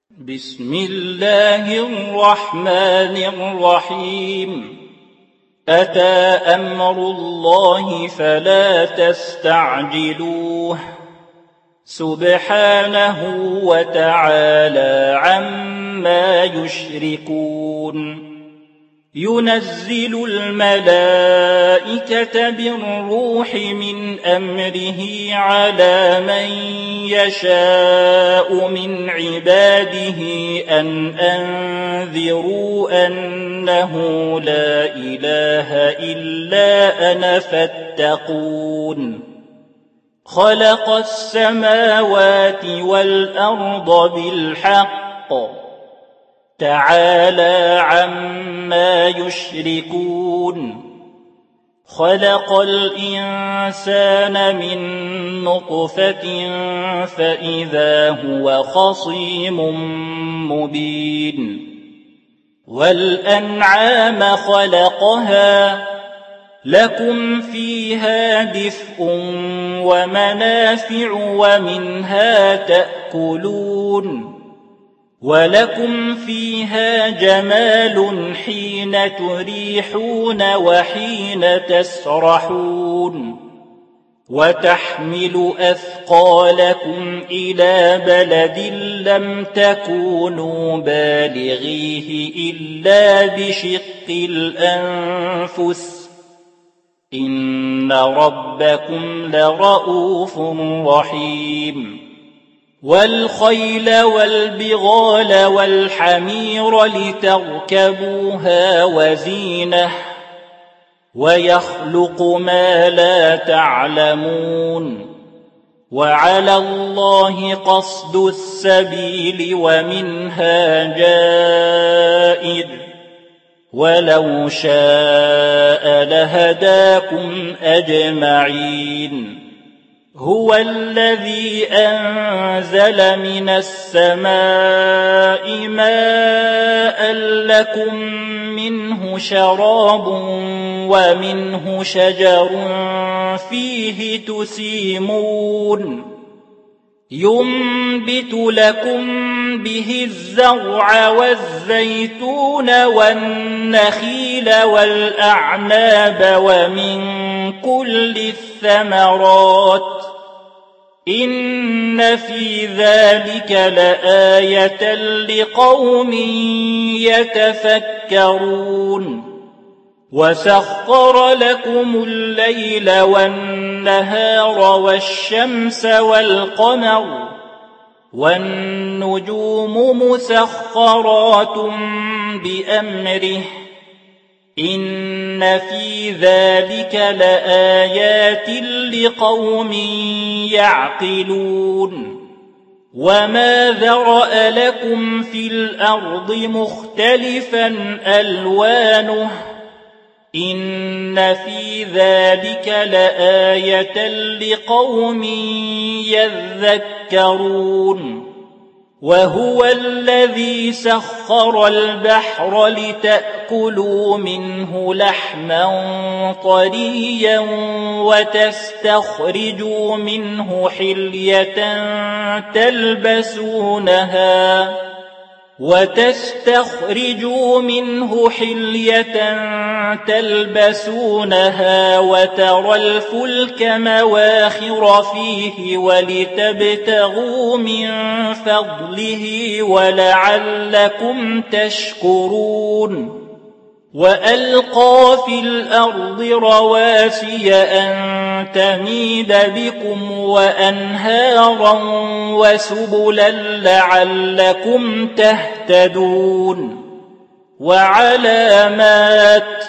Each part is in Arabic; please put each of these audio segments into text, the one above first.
بسم الله الرحمن الرحيم. أتى أمر الله فلا تستعجلوه سبحانه وتعالى عما يشركون. ينزل الملائكة بالروح من أمره على من يشاء من عباده أن أنذروا أنه لا إله إلا أنا فاتقون. خلق السماوات والأرض بالحق تعالى عما يشركون. خلق الإنسان من نطفة فإذا هو خصيم مبين. والأنعام خلقها لكم فيها دفء ومنافع ومنها تأكلون. ولكم فيها جمال حين تريحون وحين تسرحون. وتحمل أثقالكم إلى بلد لم تكونوا بالغيه إلا بشق الأنفس إن ربكم لرؤوف رحيم. والخيل والبغال والحمير لتركبوها وزينة ويخلق ما لا تعلمون. وعلى الله قصد السبيل ومنها جائر ولو شاء لهداكم أجمعين. هو الذي أنزل من السماء ماء لكم منه شراب ومنه شجر فيه تسيمون. ينبت لكم به الزرع والزيتون والنخيل والأعناب ومن كل الثمرات إن في ذلك لآية لقوم يتفكرون. وسخر لكم الليل والنهار والشمس والقمر والنجوم مسخرات بأمره إن في ذلك لآيات لقوم يعقلون. وما ذرأ لكم في الأرض مختلفا ألوانه إن في ذلك لآية لقوم يذكرون. وهو الذي سخر البحر لتأكلوا منه لحما طريا وتستخرجوا منه حلية تلبسونها وترى الفلك مواخر فيه ولتبتغوا من فضله ولعلكم تشكرون. وألقى في الأرض رواسي أن تميد بكم وأنهارا وسبلا لعلكم تهتدون. وعلامات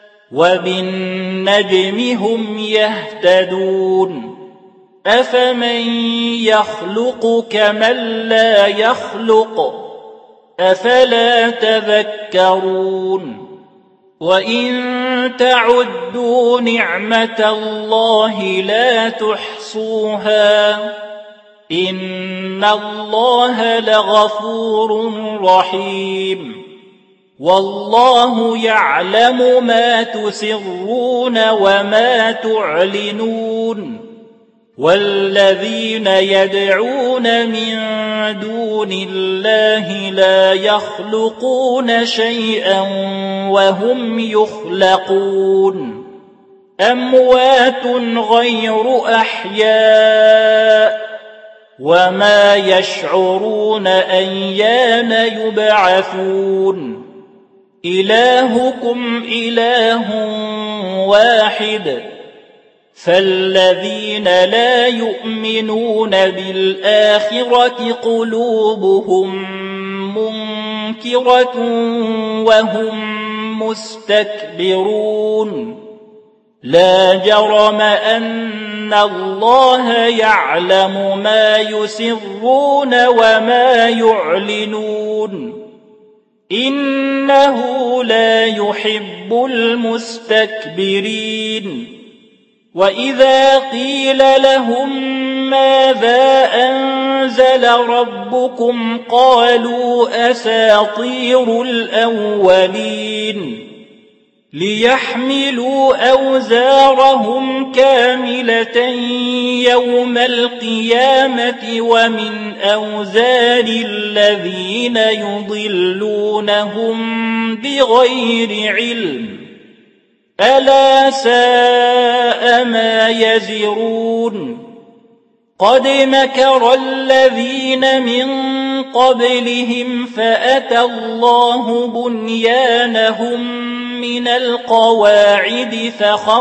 وبالنجم هم يهتدون. أفمن يخلق كمن لا يخلق أفلا تذكرون. وإن تعدوا نعمة الله لا تحصوها إن الله لغفور رحيم. والله يعلم ما تسرون وما تعلنون والذين يدعون من دون الله لا يخلقون شيئا وهم يخلقون أموات غير أحياء وما يشعرون أيان يبعثون إلهكم إله واحد فالذين لا يؤمنون بالآخرة قلوبهم منكرة وهم مستكبرون لا جرم أن الله يعلم ما يسرون وما يعلنون إنه لا يحب المستكبرين وإذا قيل لهم ماذا أنزل ربكم قالوا أساطير الأولين ليحملوا أوزارهم كاملة يوم القيامة ومن أوزار الذين يضلونهم بغير علم ألا ساء ما يزرون قد مكر الذين من قبلهم فأتى الله بنيانهم من القواعد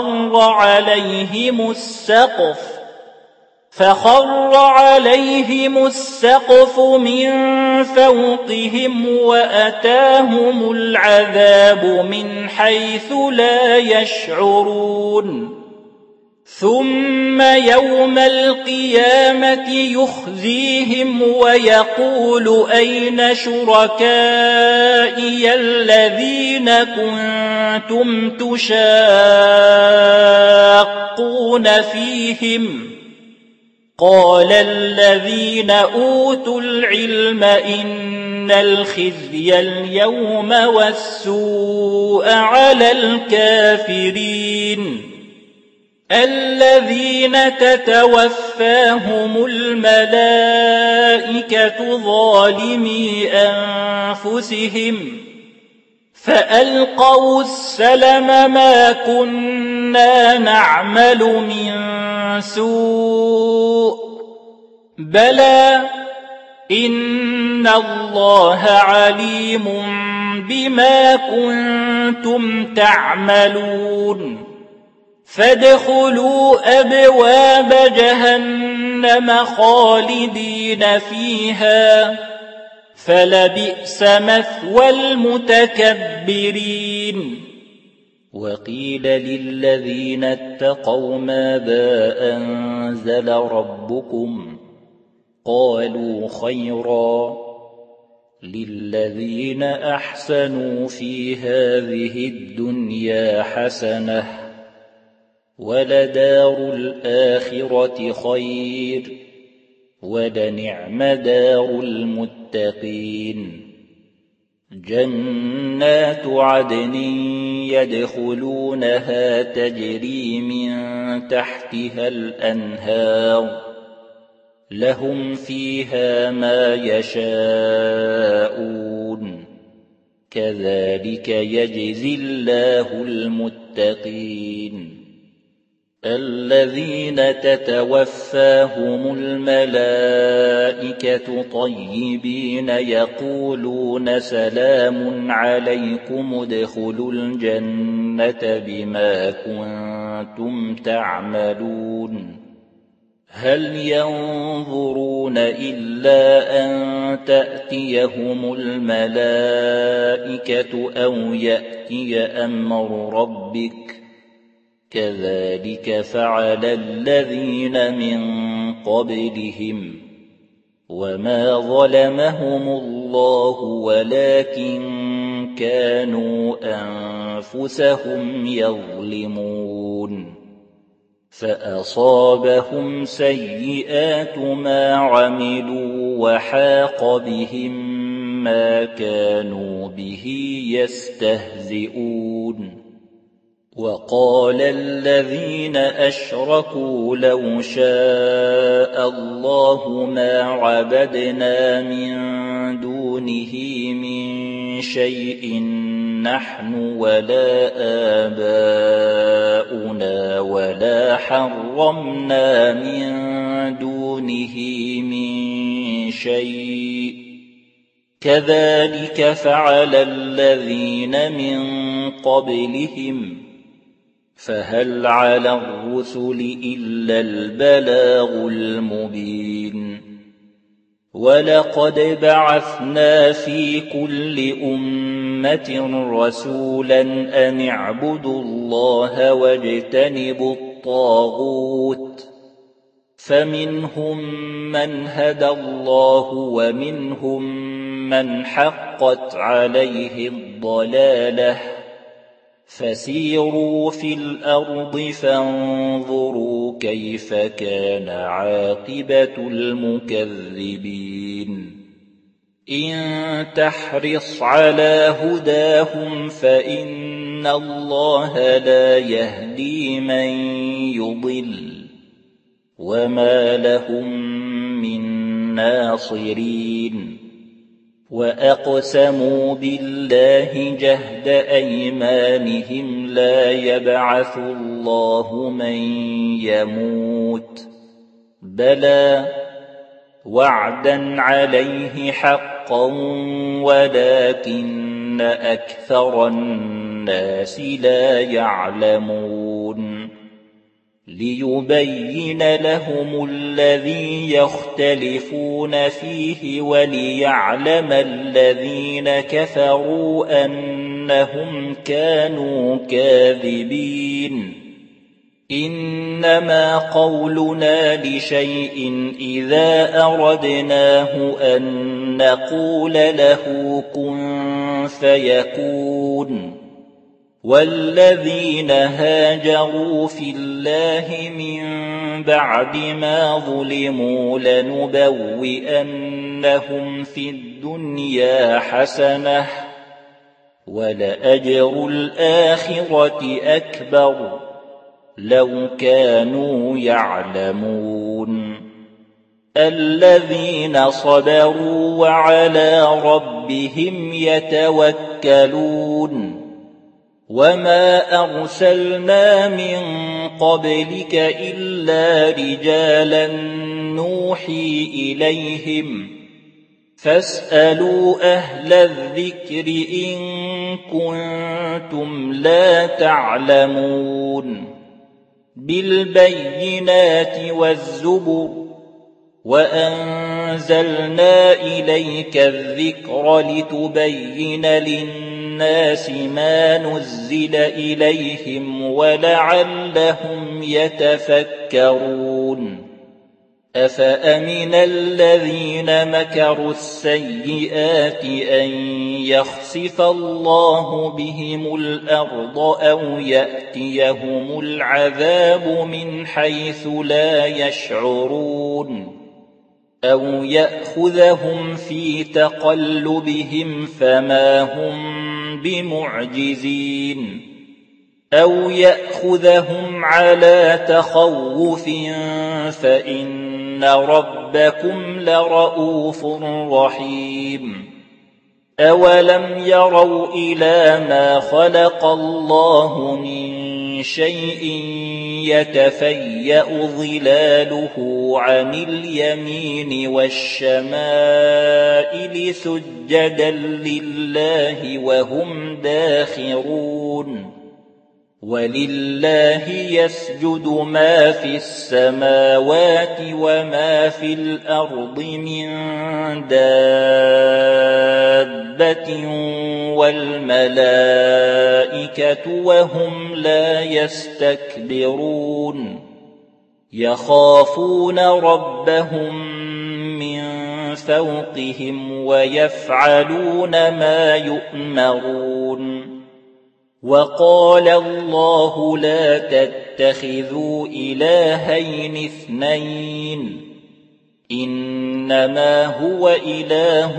فخر عليهم السقف من فوقهم وأتاهم العذاب من حيث لا يشعرون ثم يوم القيامة يخزيهم ويقول أين شركائي الذين كنتم تشاقون فيهم قال الذين أوتوا العلم إن الخزي اليوم والسوء على الكافرين الذين تتوفاهم الملائكة ظالمي أنفسهم فألقوا السلم ما كنا نعمل من سوء بلى إن الله عليم بما كنتم تعملون فادخلوا أبواب جهنم خالدين فيها فلبئس مثوى المتكبرين وقيل للذين اتقوا ماذا أنزل ربكم قالوا خيرا للذين أحسنوا في هذه الدنيا حسنة ولدار الآخرة خير ولنعم دار المتقين جنات عدن يدخلونها تجري من تحتها الأنهار لهم فيها ما يشاءون كذلك يجزي الله المتقين الذين تتوفاهم الملائكة طيبين يقولون سلام عليكم ادخلوا الجنة بما كنتم تعملون هل ينظرون إلا أن تأتيهم الملائكة أو يأتي أمر ربك كذلك فعل الذين من قبلهم وما ظلمهم الله ولكن كانوا أنفسهم يظلمون فأصابهم سيئات ما عملوا وحاق بهم ما كانوا به يستهزئون وقال الذين أشركوا لو شاء الله ما عبدنا من دونه من شيء نحن ولا آباؤنا ولا حرمنا من دونه من شيء كذلك فعل الذين من قبلهم فهل على الرسل إلا البلاغ المبين ولقد بعثنا في كل أمة رسولا أن اعبدوا الله واجتنبوا الطاغوت فمنهم من هدى الله ومنهم من حقت عليه الضلالة فسيروا في الأرض فانظروا كيف كان عاقبة المكذبين إن تحرص على هداهم فإن الله لا يهدي من يضل وما لهم من ناصرين وأقسموا بالله جهد أيمانهم لا يبعث الله من يموت بلى وعدا عليه حقا ولكن أكثر الناس لا يعلمون ليبين لهم الذي يختلفون فيه وليعلم الذين كفروا أنهم كانوا كاذبين إنما قولنا لشيء إذا أردناه أن نقول له كن فيكون والذين هاجروا في الله من بعد ما ظلموا لنبوئنهم في الدنيا حسنة ولأجر الآخرة أكبر لو كانوا يعلمون الذين صبروا وعلى ربهم يتوكلون وما أرسلنا من قبلك إلا رجالا نوحي إليهم فاسألوا أهل الذكر إن كنتم لا تعلمون بالبينات والزبر وأنزلنا إليك الذكر لتبين للناس ما نزل إليهم ولعلهم يتفكرون أفأمن الذين مكروا السيئات أن يخسف الله بهم الأرض أو يأتيهم العذاب من حيث لا يشعرون أو يأخذهم في تقلبهم فما هم بمعجزين أو يأخذهم على تخوف فإن ربكم لرؤوف رحيم أولم يروا إلى ما خلق الله من شيء يتفيأ ظلاله عن اليمين والشمائل سجدا لله وهم داخرون ولله يسجد ما في السماوات وما في الأرض من دابة والملائكة وهم لا يستكبرون يخافون ربهم من فوقهم ويفعلون ما يؤمرون وقال الله لا تتخذوا إلهين اثنين إنما هو إله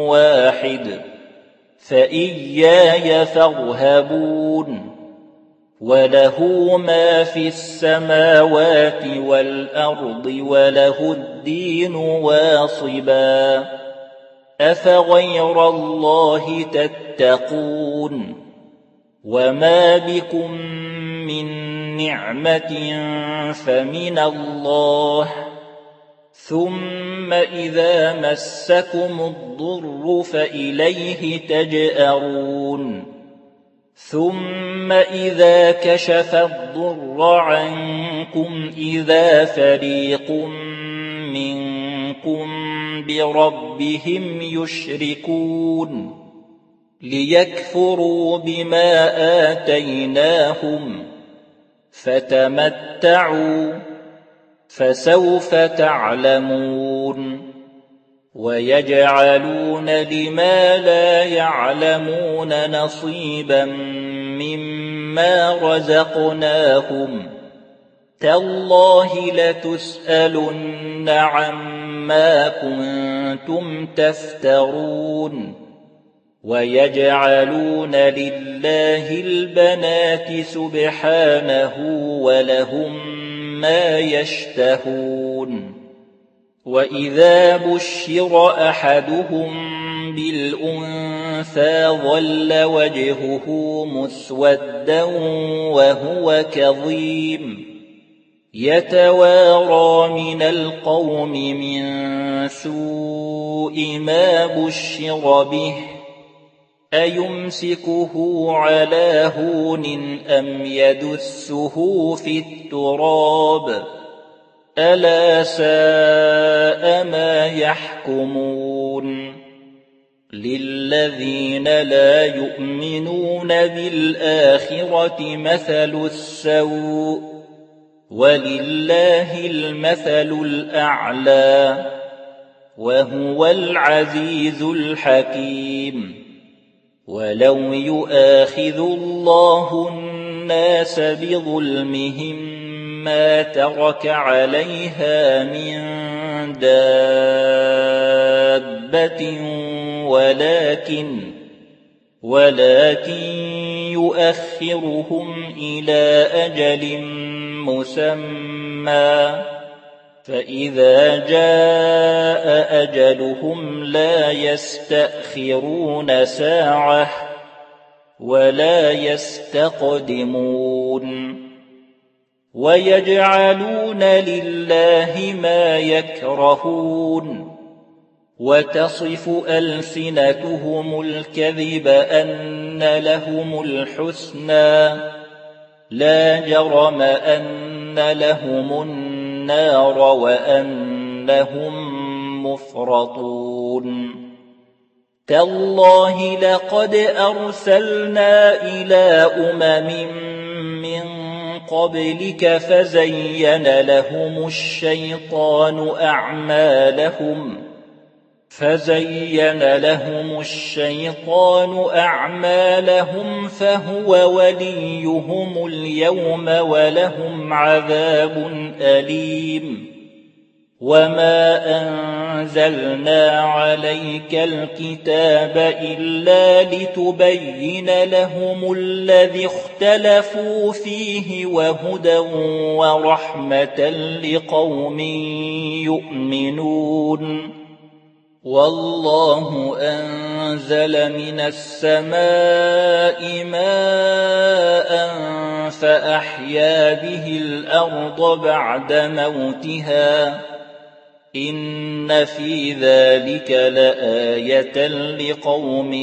واحد فإياي فارهبون وله ما في السماوات والأرض وله الدين واصبا أفغير الله تتقون وما بكم من نعمة فمن الله ثم إذا مسكم الضر فإليه تجأرون ثم إذا كشف الضر عنكم إذا فريق منكم بربهم يشركون ليكفروا بما آتيناهم فتمتعوا فسوف تعلمون ويجعلون لما لا يعلمون نصيبا مما رزقناهم تالله لتسألن عما كنتم تفترون ويجعلون لله البنات سبحانه ولهم ما يشتهون وإذا بشر أحدهم بالأنثى ظل وجهه مسودا وهو كظيم يتوارى من القوم من سوء ما بشر به أيمسكه على هون أم يدسه في التراب ألا ساء ما يحكمون للذين لا يؤمنون بالآخرة مثل السوء ولله المثل الأعلى وهو العزيز الحكيم ولو يؤاخذ الله الناس بظلمهم ما ترك عليها من دابة ولكن يؤخرهم إلى أجل مسمى فإذا جاء أجلهم لا يستأخرون ساعة ولا يستقدمون ويجعلون لله ما يكرهون وتصف ألسنتهم الكذب أن لهم الحسنى لا جرم أن لهم النار وأنهم مفرطون تالله لقد أرسلنا إلى من قبلك فزين لهم الشيطان أعمالهم فهو وليهم اليوم ولهم عذاب أليم وما أنزلنا عليك الكتاب إلا لتبين لهم الذي اختلفوا فيه وهدى ورحمة لقوم يؤمنون والله أنزل من السماء ماء فأحيا به الأرض بعد موتها إن في ذلك لآية لقوم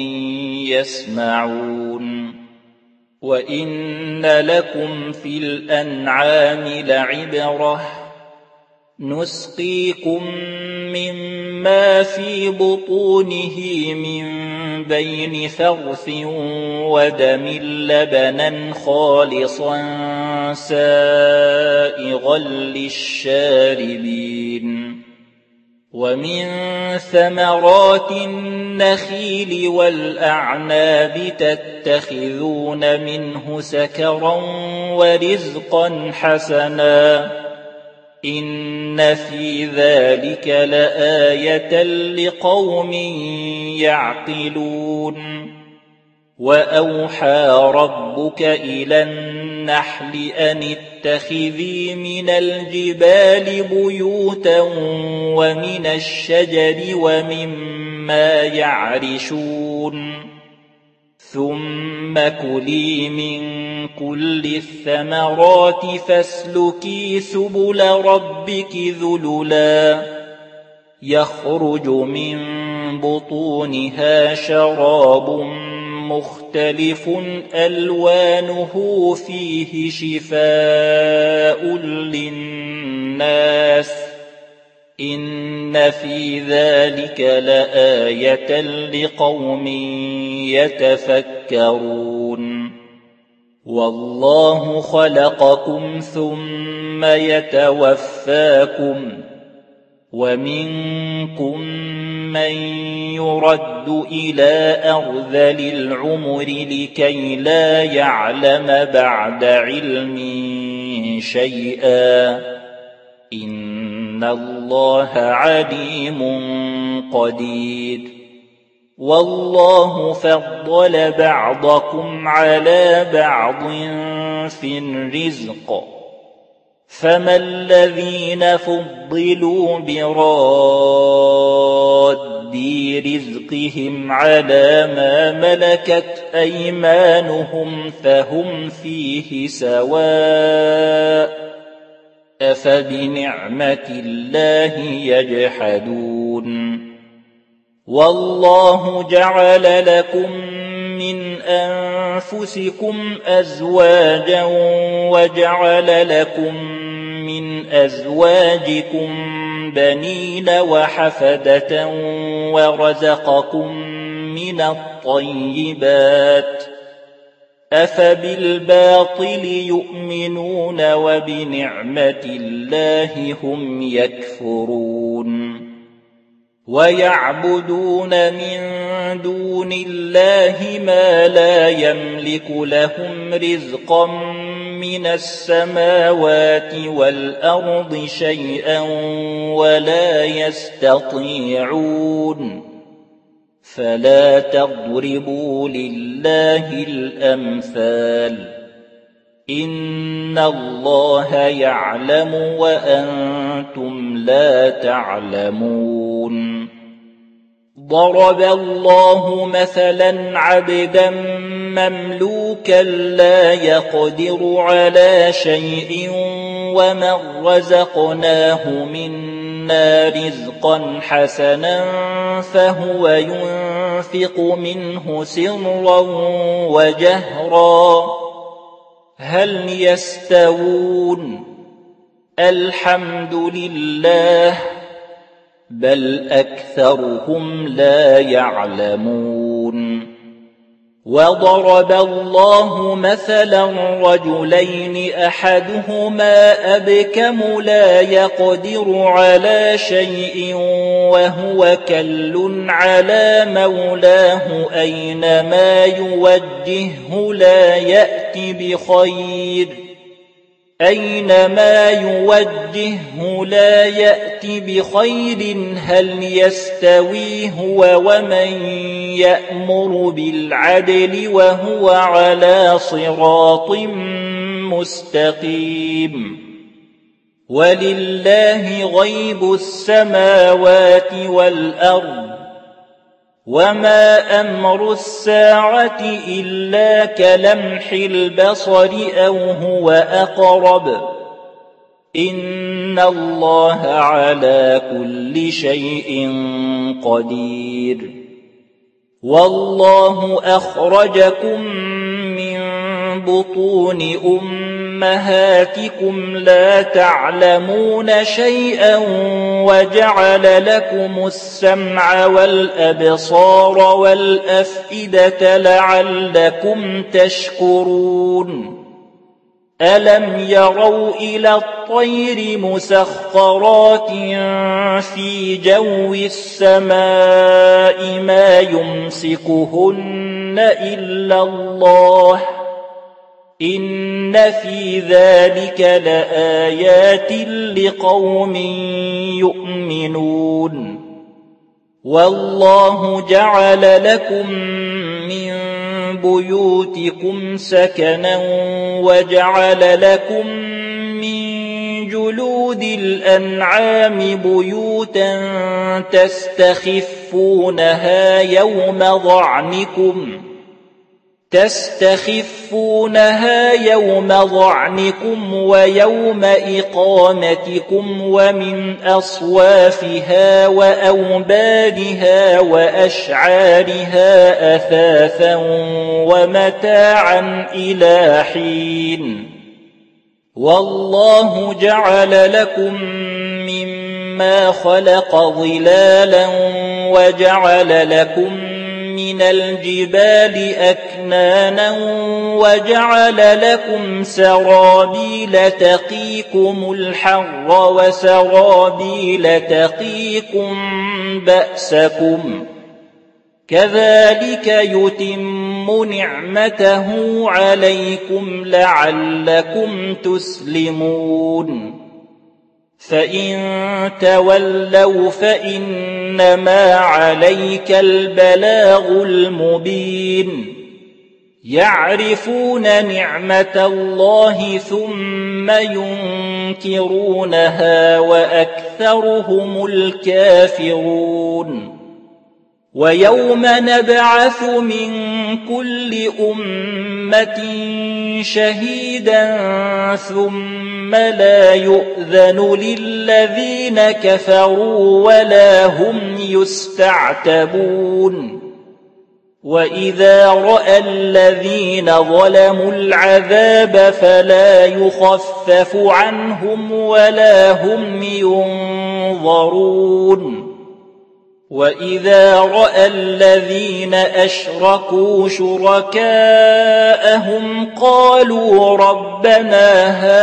يسمعون وإن لكم في الأنعام لعبرة نسقيكم مما في بطونه من بين فرث ودم لبنا خالصا سائغا للشاربين ومن ثمرات النخيل والأعناب تتخذون منه سكرا ورزقا حسنا إن في ذلك لآية لقوم يعقلون وأوحى ربك إلى النحل النحل أن اتخذي من الجبال بيوتا ومن الشجر ومما يعرشون ثم كلي من كل الثمرات فاسلكي سبل ربك ذللا يخرج من بطونها شراب مختلف ألوانه فيه شفاء للناس إن في ذلك لآية لقوم يتفكرون والله خلقكم ثم يتوفاكم ومنكم من يرد إلى أرذل العمر لكي لا يعلم بعد علم شيئا إن الله عليم قدير والله فضل بعضكم على بعض في الرزق فما الذين فضلوا براد رزقهم على ما ملكت أيمانهم فهم فيه سواء أفبنعمة الله يجحدون والله جعل لكم من أنفسكم أزواجا وجعل لكم من أزواجكم بنين وحفدة ورزقكم من الطيبات أفبالباطل يؤمنون وبنعمة الله هم يكفرون ويعبدون من دون الله ما لا يملك لهم رزقا من السماوات والأرض شيئا ولا يستطيعون فلا تضربوا لله الأمثال إن الله يعلم وأنتم لا تعلمون ضرب الله مثلا عبدا مملوكا لا يقدر على شيء ومن رزقناه منا رزقا حسنا فهو ينفق منه سرا وجهرا هل يستوون الحمد لله بل أكثرهم لا يعلمون وضرب الله مثلا رجلين أحدهما أبكم لا يقدر على شيء وهو كل على مولاه أينما يوجهه لا يأتي بخير هل يستوي هو ومن يأمر بالعدل وهو على صراط مستقيم ولله غيب السماوات والأرض وما أمر الساعة إلا كلمح البصر أو هو أقرب إن الله على كل شيء قدير والله أخرجكم من بطون أمهاتكم لا تعلمون شيئا وجعل لكم السمع والأبصار والأفئدة لعلكم تشكرون ألم يروا إلى الطير مسخرات في جو السماء ما يمسكهن إلا الله إن في ذلك لآيات لقوم يؤمنون والله جعل لكم من بيوتكم سكنا وجعل لكم من جلود الأنعام بيوتا تستخفونها يوم ظعنكم ويوم إقامتكم ومن أصوافها وأوبارها وأشعارها أثاثا ومتاعا إلى حين والله جعل لكم مما خلق ظلالا وجعل لكم من الجبال أكنانا وجعل لكم سرابيل تقيكم الحر وسرابيل تقيكم بأسكم كذلك يتم نعمته عليكم لعلكم تسلمون فإن تولوا فإنما عليك البلاغ المبين يعرفون نعمة الله ثم ينكرونها وأكثرهم الكافرون ويوم نبعث من كل أمة شهيدا ثم لا يؤذن للذين كفروا ولا هم يستعتبون وإذا رأى الذين ظلموا العذاب فلا يخفف عنهم ولا هم ينظرون وإذا رأى الذين أشركوا شركاءهم قالوا ربنا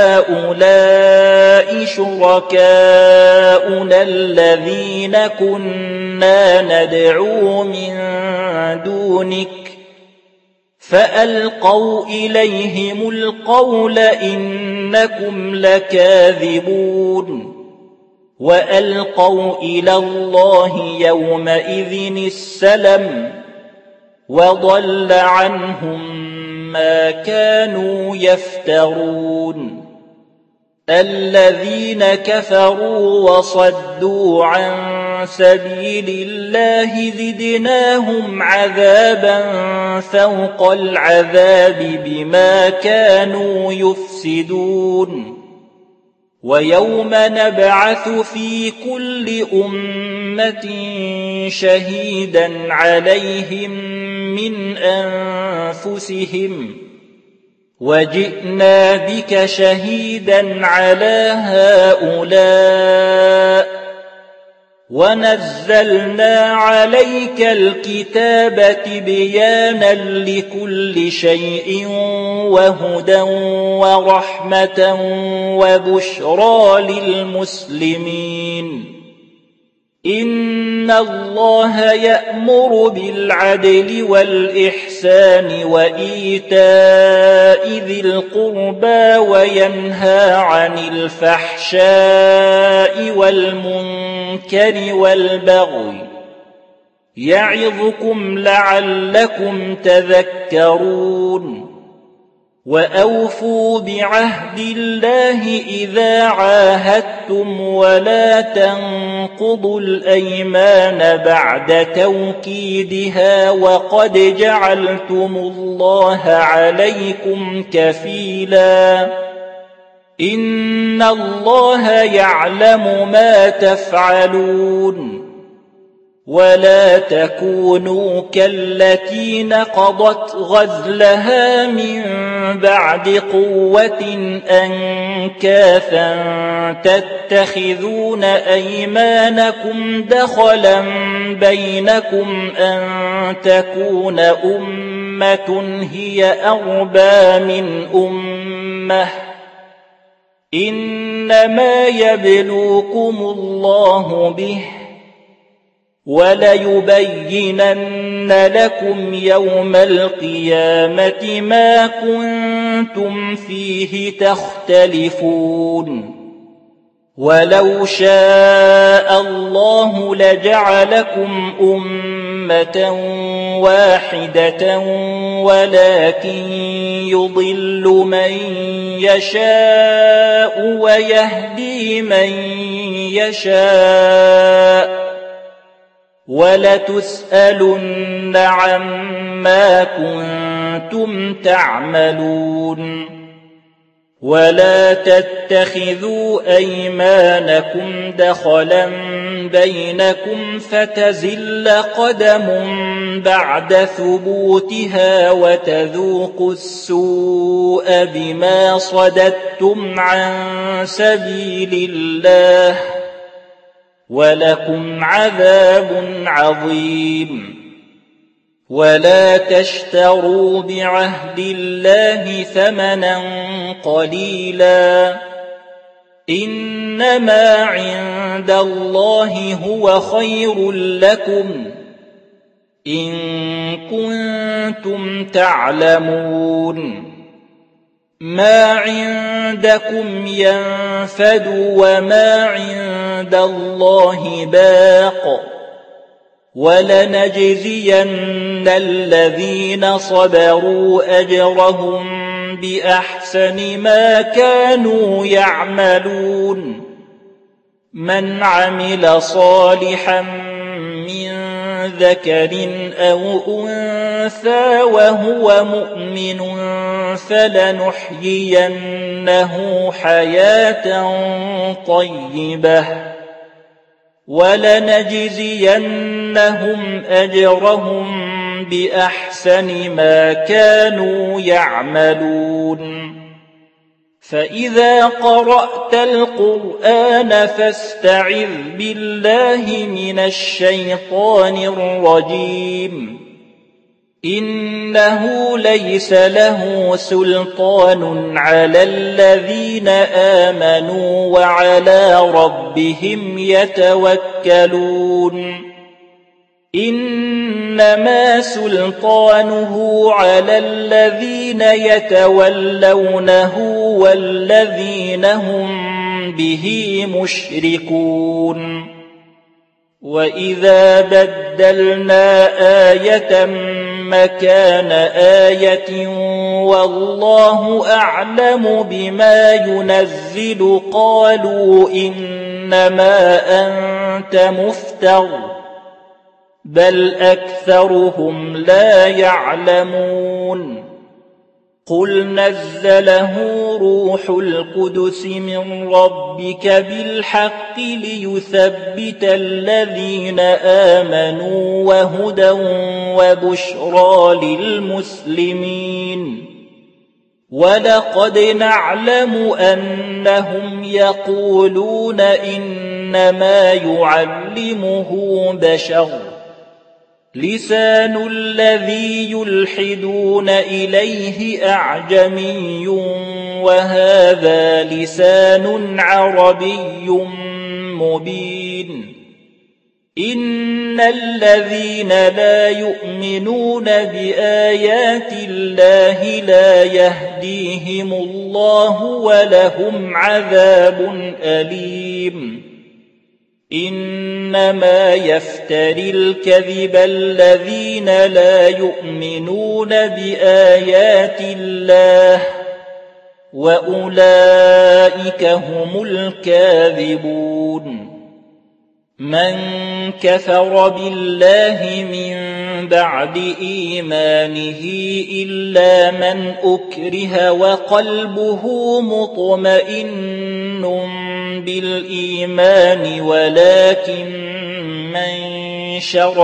هؤلاء شركاؤنا الذين كنا ندعو من دونك فألقوا إليهم القول إنكم لكاذبون وألقوا إلى الله يومئذ السلم وضل عنهم ما كانوا يفترون الذين كفروا وصدوا عن سبيل الله زدناهم عذابا فوق العذاب بما كانوا يفسدون ويوم نبعث في كل أمة شهيدا عليهم من أنفسهم وجئنا بك شهيدا على هؤلاء ونزلنا عليك الكتاب تبيانا لكل شيء وهدى ورحمة وبشرى للمسلمين إن الله يأمر بالعدل والإحسان وإيتاء ذي القربى وينهى عن الفحشاء والمنكر والبغي يعظكم لعلكم تذكرون وأوفوا بعهد الله إذا عاهدتم ولا تنقضوا الأيمان بعد توكيدها وقد جعلتم الله عليكم كفيلا إن الله يعلم ما تفعلون ولا تكونوا كالتي نقضت غزلها من بعد قوة أنكاثا تتخذون أيمانكم دخلا بينكم أن تكون أمة هي أربى من أمة إنما يبلوكم الله به وليبينن لكم يوم القيامة ما كنتم فيه تختلفون ولو شاء الله لجعلكم أمة أمة واحدة ولكن يضل من يشاء ويهدي من يشاء ولتسألن عما كنتم تعملون ولا تتخذوا أيمانكم دخلا بينكم فتزل قدم بعد ثبوتها وتذوقوا السوء بما صددتم عن سبيل الله ولكم عذاب عظيم ولا تشتروا بعهد الله ثمنا قليلا إنما عند الله هو خير لكم إن كنتم تعلمون ما عندكم ينفد وما عند الله باق ولنجزين الذين صبروا أجرهم بأحسن ما كانوا يعملون من عمل صالحا من ذكر أو أنثى وهو مؤمن فلنحيينه حياة طيبة ولنجزينهم أجرهم بأحسن ما كانوا يعملون فإذا قرأت القرآن فاستعذ بالله من الشيطان الرجيم إنه ليس له سلطان على الذين آمنوا وعلى ربهم يتوكلون إنما سلطانه على الذين يتولونه والذين هم به مشركون وإذا بدلنا آية مكان آية والله أعلم بما ينزل قالوا إنما أنت مفتر بل أكثرهم لا يعلمون قل نزله روح القدس من ربك بالحق ليثبت الذين آمنوا وهدى وبشرى للمسلمين ولقد نعلم أنهم يقولون إنما يعلمه بشر لسان الذي يلحدون إليه أعجمي وهذا لسان عربي مبين إن الذين لا يؤمنون بآيات الله لا يهديهم الله ولهم عذاب أليم إنما يفتري الكذب الذين لا يؤمنون بآيات الله وأولئك هم الكاذبون من كفر بالله من بعد إيمانه إلا من أكره وقلبه مطمئن بالإيمان ولكن من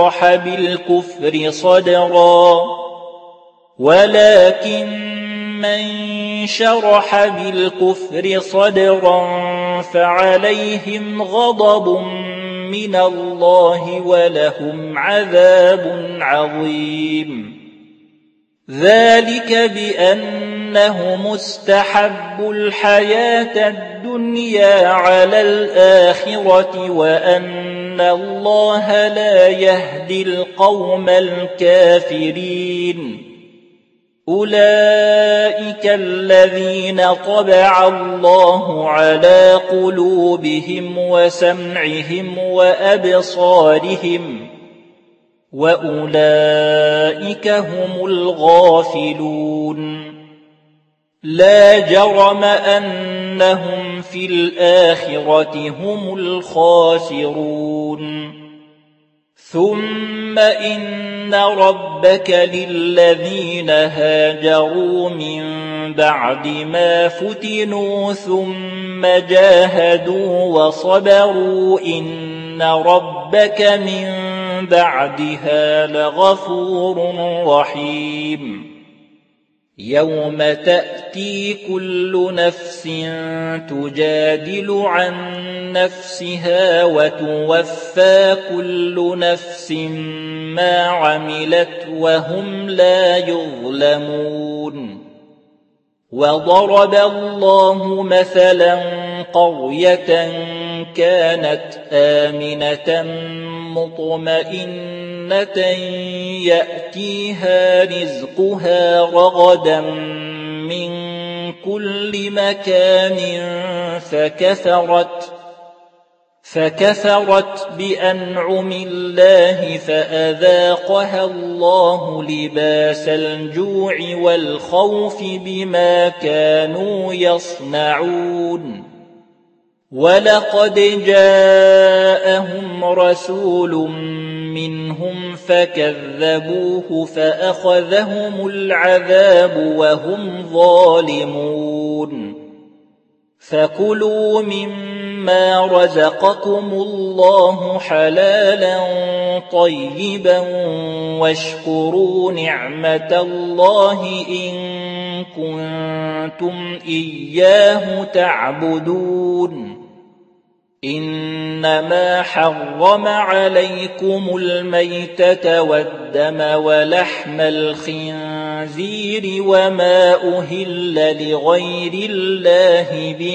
شرح بالكفر صدرا فعليهم غضب من الله ولهم عذاب عظيم ذلك بأنهم استحبوا الحياة الدنيا على الآخرة وأن الله لا يهدي القوم الكافرين أولئك الذين طبع الله على قلوبهم وسمعهم وأبصارهم وأولئك هم الغافلون لا جرم أنهم في الآخرة هم الخاسرون ثم إن ربك للذين هاجروا من بعد ما فتنوا ثم جاهدوا وصبروا إن ربك من بعدها لغفور رحيم يوم تأتي كل نفس تجادل عن نفسها وتوفى كل نفس ما عملت وهم لا يظلمون وضرب الله مثلا قرية كانت آمنة مطمئنة يأتيها رزقها رغدا من كل مكان فكفرت بأنعم الله فأذاقها الله لباس الجوع والخوف بما كانوا يصنعون ولقد جاءهم رسول منهم فكذبوه فأخذهم العذاب وهم ظالمون فكلوا مما رزقكم الله حلالا طيبا واشكروا نعمة الله إن كنتم إياه تعبدون إنما حرم عليكم الميتة والدم ولحم الخنزير وما أهل لغير الله به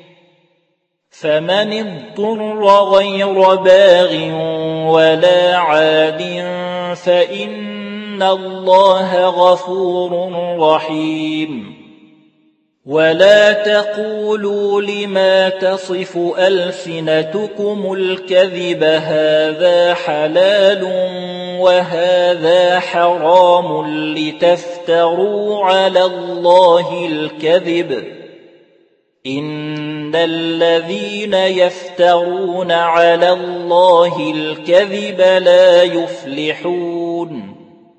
فمن اضطر غير باغ ولا عاد فإن الله غفور رحيم ولا تقولوا لما تصف ألسنتكم الكذب هذا حلال وهذا حرام لتفتروا على الله الكذب إن الذين يفترون على الله الكذب لا يفلحون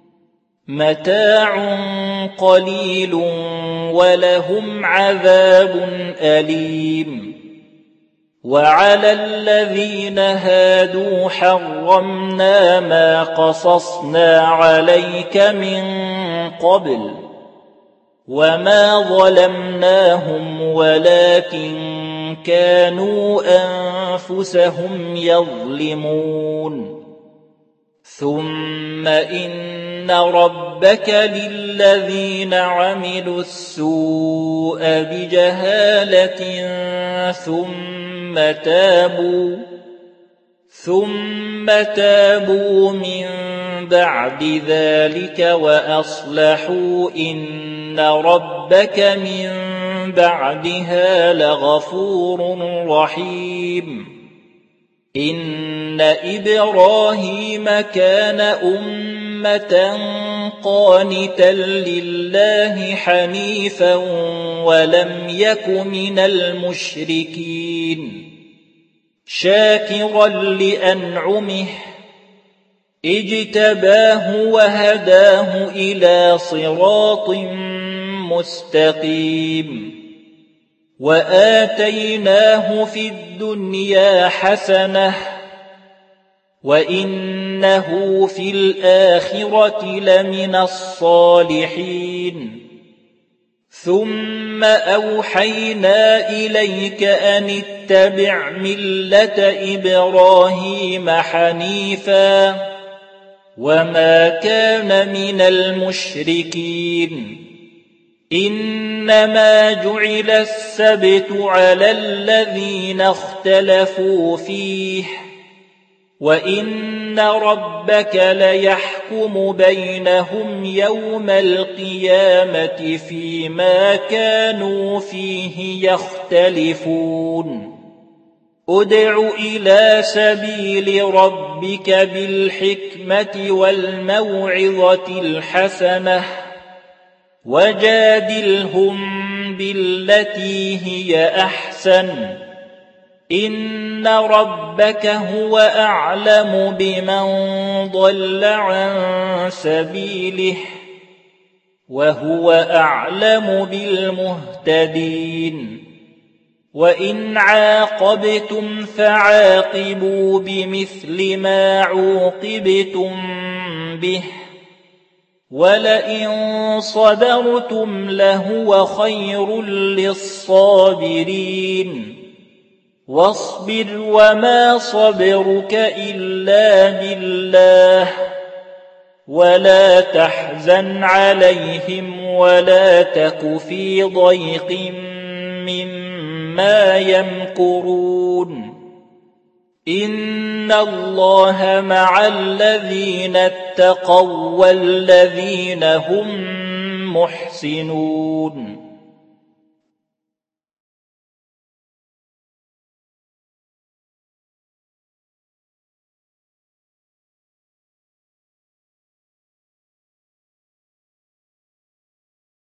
متاع قليل ولهم عذاب أليم وعلى الذين هادوا حرمنا ما قصصنا عليك من قبل وما ظلمناهم ولكن كانوا أنفسهم يظلمون ثم إن ربك للذين عملوا السوء بجهالة ثم تابوا من بعد ذلك وأصلحوا إن ربك من بعدها لغفور رحيم إن إبراهيم كان أمة قانتا لله حنيفا ولم يك من المشركين شاكرا لأنعمه اجتباه وهداه إلى صراط مستقيم وآتيناه في الدنيا حسنة وإنه في الآخرة لمن الصالحين ثم أوحينا إليك أن اتبع ملة إبراهيم حنيفا وما كان من المشركين إنما جعل السبت على الذين اختلفوا فيه وإن ربك ليحكم بينهم يوم القيامة فيما كانوا فيه يختلفون ادْعُ إِلَىٰ سَبِيلِ رَبِّكَ بِالْحِكْمَةِ وَالْمَوْعِظَةِ الْحَسَنَةِ وَجَادِلْهُم بِالَّتِي هِيَ أَحْسَنُ إِنَّ رَبَّكَ هُوَ أَعْلَمُ بِمَن ضَلَّ عَن سَبِيلِهِ وَهُوَ أَعْلَمُ بِالْمُهْتَدِينَ وَإِنْ عَاقَبْتُمْ فَعَاقِبُوا بِمِثْلِ مَا عُوقِبْتُم بِهِ وَلَئِن صَبَرْتُمْ لَهُوَ خَيْرٌ لِّلصَّابِرِينَ وَاصْبِرْ وَمَا صَبْرُكَ إِلَّا بِاللَّهِ وَلَا تَحْزَنْ عَلَيْهِمْ وَلَا تَكُ فِي ضَيْقٍ مِّمَّا يَمْكُرُونَ إِنَّ اللَّهَ مَعَ الَّذِينَ اتَّقَوا وَّالَّذِينَ هُم مُّحْسِنُونَ